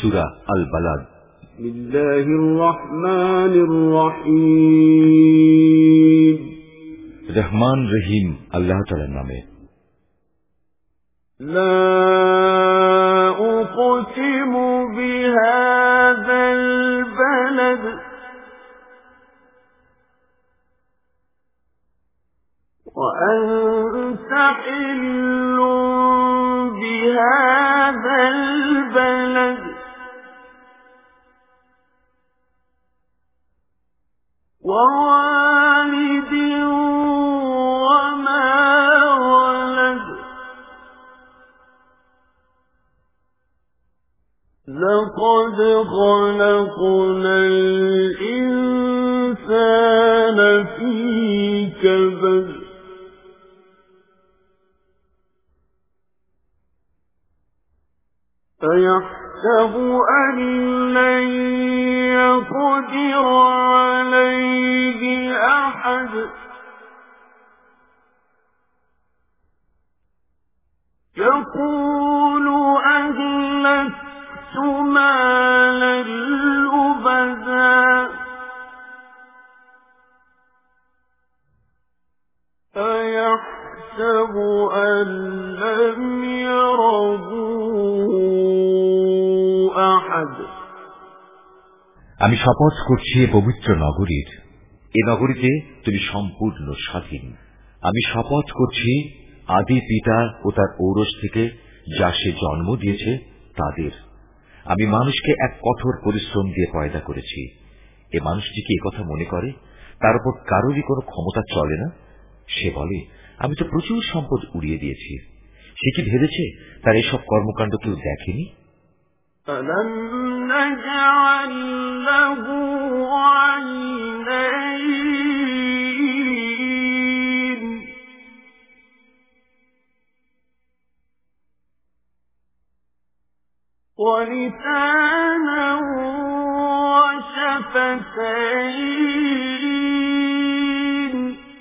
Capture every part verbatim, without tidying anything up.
সূরা আল বালাদ। বিসমিল্লাহির রহমানির রহিম। রহমান রহিম আল্লাহ তাআলার নামে। লা উকসিমু বিহাযাল বালাদ ওয়া আনতা হিল্লুন বিহাযাল বালাদ ওয়া ওয়ালিদিন ওয়া মা ওয়ালাদ لقد خلقنا الإنسان في كبد أيحسب أن لن يقدر عليه أحد يقول أهلكت مالا لبدا أيحسب أن لم يره أحد আমি শপথ করছি পবিত্র নগরীর, এ নগরীতে তুমি সম্পূর্ণ স্বাধীন। আমি শপথ করছি আদি পিতা ও তার ঔরস থেকে যা সে জন্ম দিয়েছে তাদের। আমি মানুষকে এক কঠোর পরিশ্রম দিয়ে পয়দা করেছি। এ মানুষটি কি একথা মনে করে তার উপর কারোরই কোনো ক্ষমতা চলে না? সে বলে, আমি তো প্রচুর সম্পদ উড়িয়ে দিয়েছি। সে কি ভেবেছে তার এসব কর্মকাণ্ড কেউ দেখেনি? ألم نجعل له عينين ولسانا وشفتين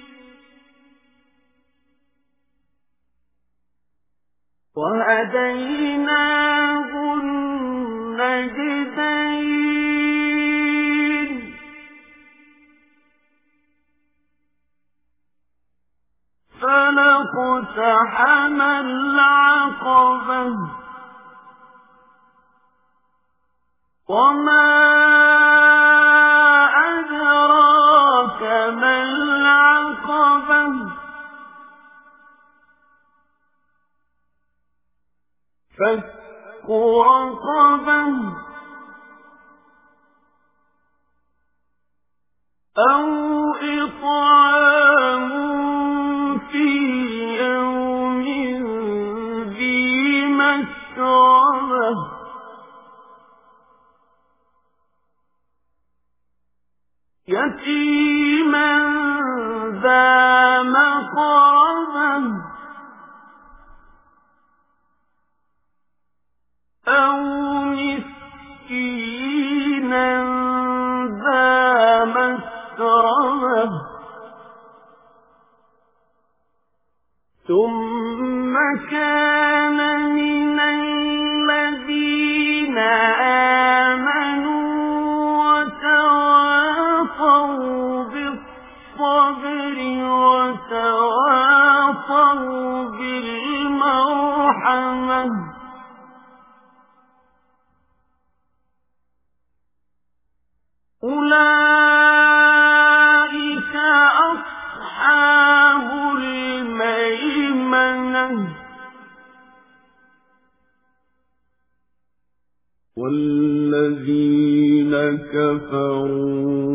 وهديناه النجدين فلاقتحم العقبة وما أدراك ما العقبة فك رقبة أو إطعام في يوم ذي مسغبة يتيما ذا مقربة أو مسكينا ذا مسربة ثم كان من الذين آمنوا وتواصوا بالصبر وتواصوا بالمرحمة أولئك أصحاب الميمنة والذين كفروا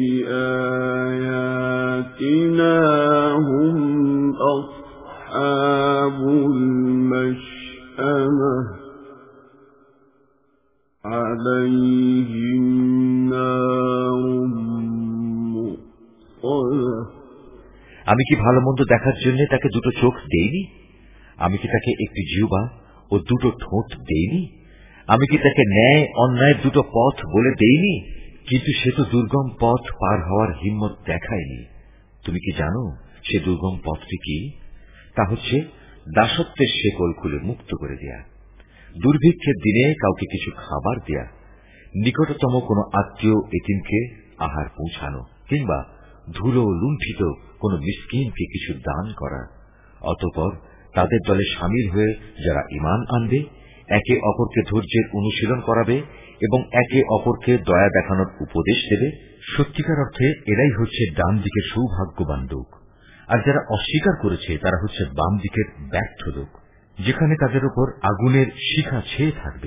بآياتنا هم أصحاب المشأمة عليهم আমি কি ভালো মন্দ দেখার জন্য তাকে দুটো চোখ দেইনি? আমি কি তাকে একটি জিহ্বা ও দুটো ঠোঁট দেইনি? আমি কি তাকে ন্যায় অন্যায় দুটো পথ বলে দেইনি? কিন্তু সে তো দুর্গম পথ পার হওয়ার হিম্মত দেখায়নি। তুমি কি জানো সে দুর্গম পথটি কি? তা হচ্ছে দাসত্বের শেকল খুলে মুক্ত করে দেয়া। দুর্ভিক্ষের দিনে কাউকে কিছু খাবার দেয়া, নিকটতম কোনো আত্মীয় এতিমকে আহার পৌঁছানো, কিংবা ধুলো লুণ্ঠিত কোনো মিসকিনকে কিছু দান করা। অতঃপর তাদের দলে সামিল হয়ে যারা ঈমান আনবে, একে অপরকে ধৈর্যের অনুশীলন করাবে এবং একে অপরকে দয়া দেখানোর উপদেশ দেবে, সত্যিকার অর্থে এরাই হচ্ছে ডান দিকের সৌভাগ্যবান লোক। আর যারা অস্বীকার করেছে তারা হচ্ছে বাম দিকের ব্যর্থ লোক, যেখানে তাদের উপর আগুনের শিখা ছেয়ে থাকবে।